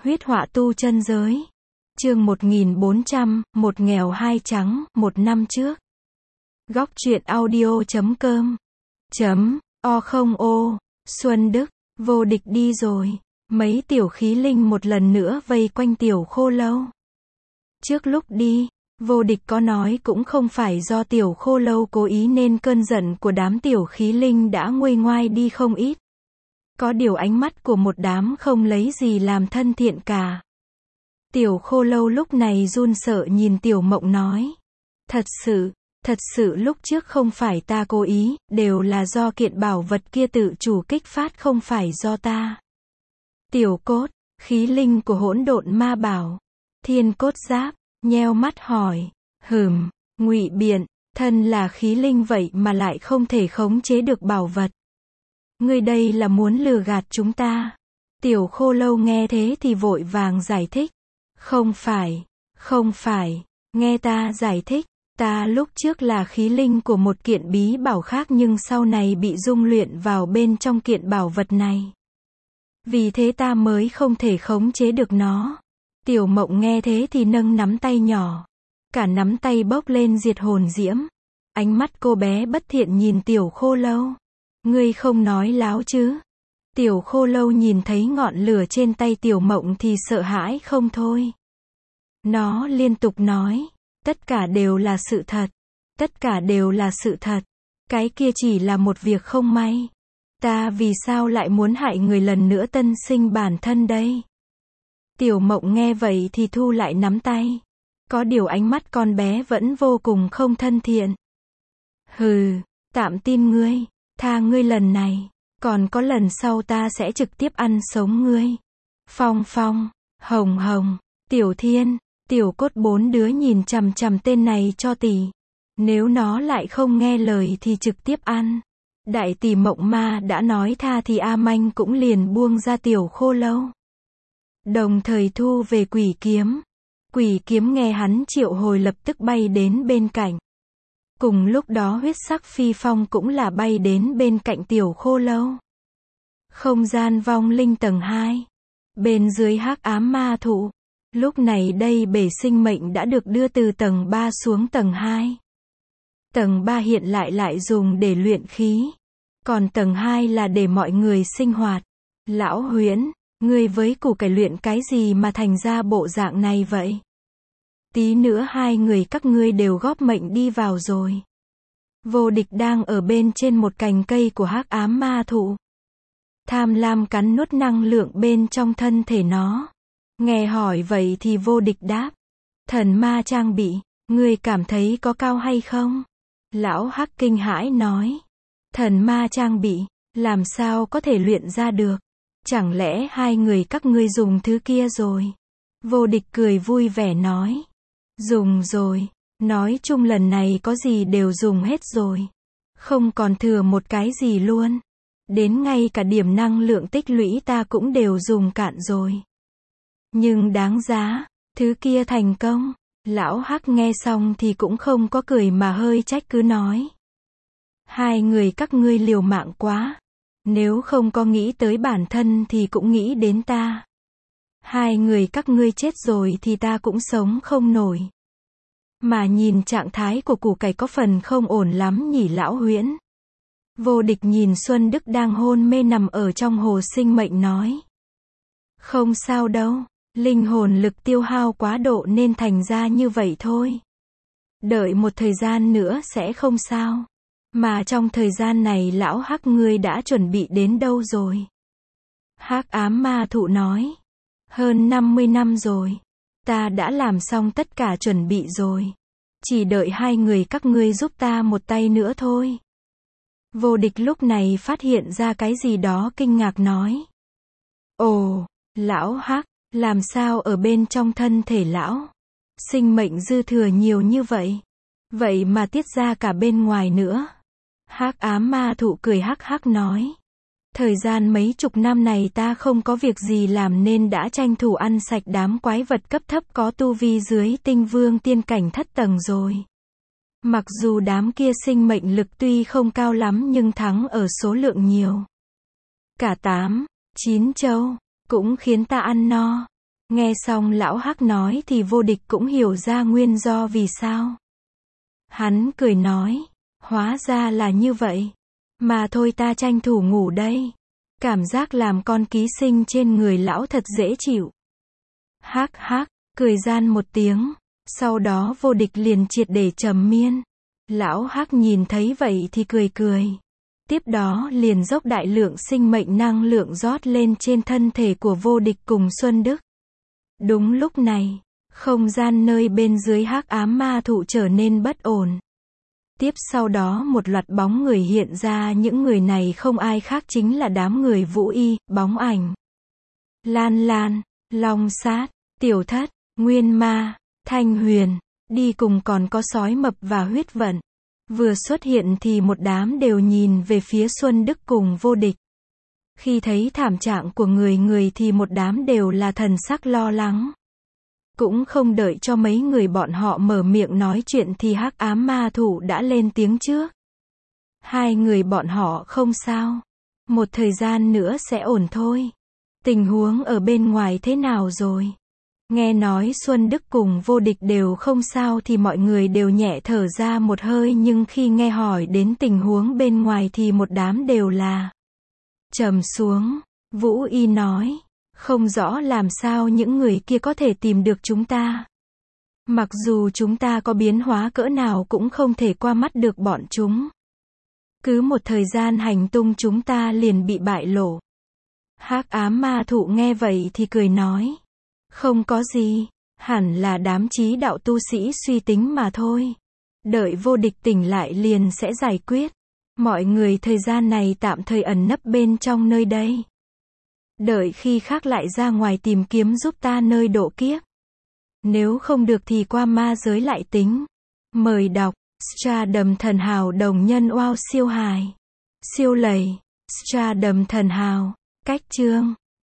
Huyết họa tu chân giới. Chương 1400, một nghèo hai trắng, một năm trước. Góc truyện audio.com O Xuân Đức, vô địch đi rồi. Mấy tiểu khí linh một lần nữa vây quanh tiểu khô lâu. Trước lúc đi, vô địch có nói cũng không phải do tiểu khô lâu cố ý nên cơn giận của đám tiểu khí linh đã nguôi ngoai đi không ít. Có điều ánh mắt của một đám không lấy gì làm thân thiện cả. Tiểu khô lâu lúc này run sợ nhìn tiểu mộng nói. Thật sự lúc trước không phải ta cố ý, đều là do kiện bảo vật kia tự chủ kích phát không phải do ta. Tiểu cốt, khí linh của hỗn độn ma bảo. Thiên cốt giáp, nheo mắt hỏi. Ngụy biện, thân là khí linh vậy mà lại không thể khống chế được bảo vật. Ngươi đây là muốn lừa gạt chúng ta. Tiểu khô lâu nghe thế thì vội vàng giải thích. Không phải, nghe ta giải thích. Ta lúc trước là khí linh của một kiện bí bảo khác nhưng sau này bị dung luyện vào bên trong kiện bảo vật này. Vì thế ta mới không thể khống chế được nó. Tiểu mộng nghe thế thì nâng nắm tay nhỏ. Cả nắm tay bốc lên diệt hồn diễm. Ánh mắt cô bé bất thiện nhìn tiểu khô lâu. Ngươi không nói láo chứ? Tiểu khô lâu nhìn thấy ngọn lửa trên tay tiểu mộng thì sợ hãi không thôi. Nó liên tục nói. Tất cả đều là sự thật. Tất cả đều là sự thật. Cái kia chỉ là một việc không may. Ta vì sao lại muốn hại người lần nữa tân sinh bản thân đây? Tiểu mộng nghe vậy thì thu lại nắm tay. Có điều ánh mắt con bé vẫn vô cùng không thân thiện. Tạm tin ngươi. Tha ngươi lần này. Còn có lần sau ta sẽ trực tiếp ăn sống ngươi. Phong, Hồng, Tiểu Thiên, Tiểu Cốt bốn đứa nhìn chằm chằm tên này cho tỷ. Nếu nó lại không nghe lời thì trực tiếp ăn. Đại tỷ mộng ma đã nói tha thì A Manh cũng liền buông ra tiểu khô lâu. Đồng thời thu về quỷ kiếm. Quỷ kiếm nghe hắn triệu hồi lập tức bay đến bên cạnh. Cùng lúc đó huyết sắc phi phong cũng là bay đến bên cạnh tiểu khô lâu. Không gian vong linh tầng 2. Bên dưới hắc ám ma thụ. Lúc này đây bể sinh mệnh đã được đưa từ tầng 3 xuống tầng 2. Tầng 3 hiện lại dùng để luyện khí. Còn tầng 2 là để mọi người sinh hoạt. Lão Huyễn, ngươi với củ cải luyện cái gì mà thành ra bộ dạng này vậy? Tí nữa hai người các ngươi đều góp mệnh đi vào rồi. Vô địch đang ở bên trên một cành cây của hắc ám ma thụ. Tham lam cắn nuốt năng lượng bên trong thân thể nó. Nghe hỏi vậy thì vô địch đáp. Thần ma trang bị, ngươi cảm thấy có cao hay không? Lão hắc kinh hãi nói. Thần ma trang bị, làm sao có thể luyện ra được? Chẳng lẽ hai người các ngươi dùng thứ kia rồi? Vô địch cười vui vẻ nói. Dùng rồi, nói chung lần này có gì đều dùng hết rồi. Không còn thừa một cái gì luôn. Đến ngay cả điểm năng lượng tích lũy ta cũng đều dùng cạn rồi. Nhưng đáng giá, thứ kia thành công. Lão hắc nghe xong thì cũng không có cười mà hơi trách cứ nói. Hai người các ngươi liều mạng quá. Nếu không có nghĩ tới bản thân thì cũng nghĩ đến ta. Hai người các ngươi chết rồi thì ta cũng sống không nổi. Mà nhìn trạng thái của củ cải có phần không ổn lắm nhỉ Lão Huyễn. Vô địch nhìn Xuân Đức đang hôn mê nằm ở trong hồ sinh mệnh nói. Không sao đâu, linh hồn lực tiêu hao quá độ nên thành ra như vậy thôi. Đợi một thời gian nữa sẽ không sao. Mà trong thời gian này lão hắc ngươi đã chuẩn bị đến đâu rồi? Hắc ám ma thụ nói. Hơn 50 năm rồi. Ta đã làm xong tất cả chuẩn bị rồi. Chỉ đợi hai người các ngươi giúp ta một tay nữa thôi. Vô địch lúc này phát hiện ra cái gì đó kinh ngạc nói. Ồ, lão hắc, làm sao ở bên trong thân thể lão? Sinh mệnh dư thừa nhiều như vậy. Vậy mà tiết ra cả bên ngoài nữa. Hắc ám ma thụ cười hắc hắc nói. Thời gian mấy chục năm này ta không có việc gì làm nên đã tranh thủ ăn sạch đám quái vật cấp thấp có tu vi dưới tinh vương tiên cảnh thất tầng rồi. Mặc dù đám kia sinh mệnh lực tuy không cao lắm nhưng thắng ở số lượng nhiều. Cả 8, 9 châu, cũng khiến ta ăn no. Nghe xong lão Hắc nói thì vô địch cũng hiểu ra nguyên do vì sao. Hắn cười nói, hóa ra là như vậy. Mà thôi ta tranh thủ ngủ đây. Cảm giác làm con ký sinh trên người lão thật dễ chịu. Hắc hắc, cười gian một tiếng. Sau đó vô địch liền triệt để trầm miên. Lão Hắc nhìn thấy vậy thì cười cười. Tiếp đó liền dốc đại lượng sinh mệnh năng lượng rót lên trên thân thể của vô địch cùng Xuân Đức. Đúng lúc này, không gian nơi bên dưới hắc ám ma thụ trở nên bất ổn. Tiếp sau đó một loạt bóng người hiện ra, những người này không ai khác chính là đám người Vũ Y, Bóng Ảnh, Lan Lan, Long Sát, Tiểu Thất, Nguyên Ma, Thanh Huyền, đi cùng còn có Sói Mập và Huyết Vận. Vừa xuất hiện thì một đám đều nhìn về phía Xuân Đức cùng vô địch. Khi thấy thảm trạng của người thì một đám đều là thần sắc lo lắng. Cũng không đợi cho mấy người bọn họ mở miệng nói chuyện thì hắc ám ma thủ đã lên tiếng trước. Hai người bọn họ không sao. Một thời gian nữa sẽ ổn thôi. Tình huống ở bên ngoài thế nào rồi? Nghe nói Xuân Đức cùng vô địch đều không sao thì mọi người đều nhẹ thở ra một hơi, nhưng khi nghe hỏi đến tình huống bên ngoài thì một đám đều là trầm xuống. Vũ Y nói, không rõ làm sao những người kia có thể tìm được chúng ta. Mặc dù chúng ta có biến hóa cỡ nào cũng không thể qua mắt được bọn chúng. Cứ một thời gian hành tung chúng ta liền bị bại lộ. Hắc ám ma thụ nghe vậy thì cười nói, không có gì, hẳn là đám chí đạo tu sĩ suy tính mà thôi. Đợi vô địch tỉnh lại liền sẽ giải quyết. Mọi người thời gian này tạm thời ẩn nấp bên trong nơi đây. Đợi khi khác lại ra ngoài tìm kiếm giúp ta nơi độ kiếp. Nếu không được thì qua ma giới lại tính. Mời đọc, Stardom thần hào đồng nhân wow siêu hài. Siêu lầy, Stardom thần hào, cách chương.